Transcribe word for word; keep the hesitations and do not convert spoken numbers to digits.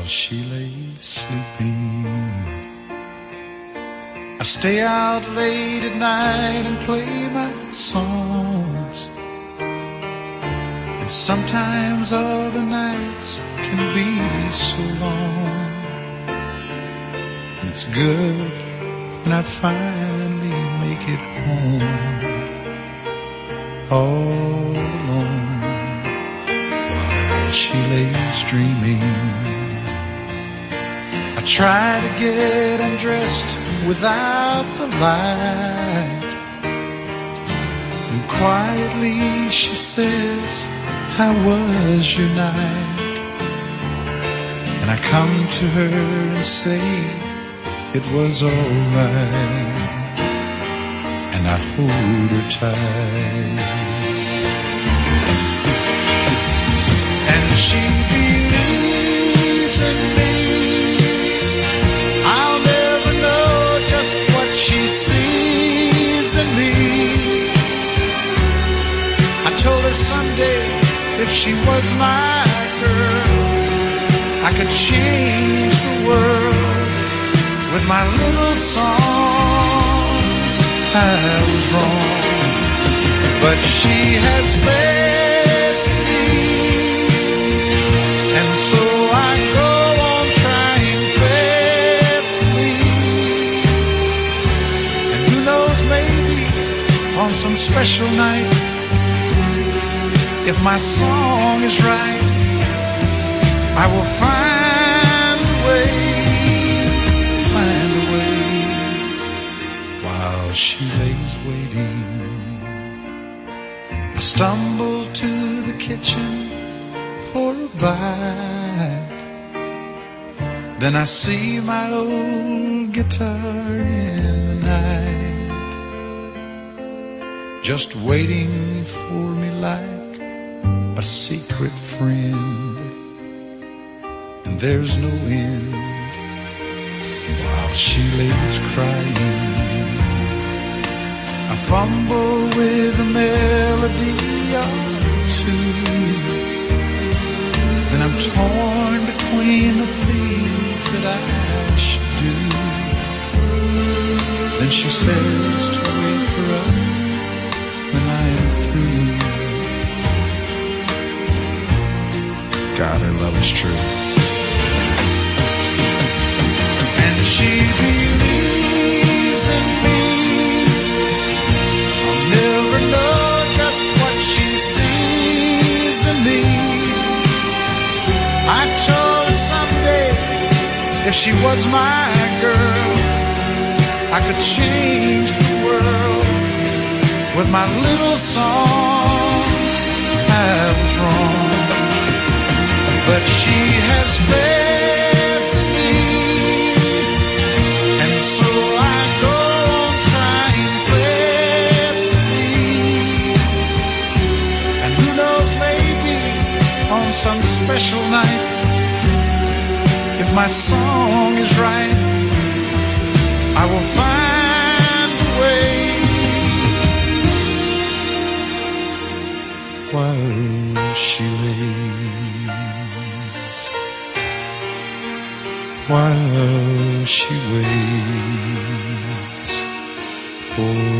she lay sleeping. I stay out late at night and play my songs, and sometimes other nights can be so long. And it's good when I finally make it home, all alone, while she lays dreaming. I try to get undressed without the light, and quietly she says, how was your night? And I come to her and say, it was alright, and I hold her tight. And she believes in me. I'll never know just what she sees in me. I told her someday, if she was my girl, I could change the world with my little songs. I was wrong, but she has led me, and so I go on trying faithfully. And who knows, maybe on some special night, if my song is right, I will find a way, find a way, while she lays waiting. I stumble to the kitchen for a bite, then I see my old guitar in the night, just waiting for me like a secret friend, and there's no end, while she lays crying. I fumble with a melody or two, then I'm torn between the things that I should do. Then she says to wake her up when I am through. God, her love is true. And she believes in me. I'll never know just what she sees in me. I told her someday, if she was my girl, I could change the world with my little songs. I was wrong, but she has led me, and so I go on trying faithfully. And who knows, maybe on some special night, if my song is right, I will find a way, while she lays, while she waits for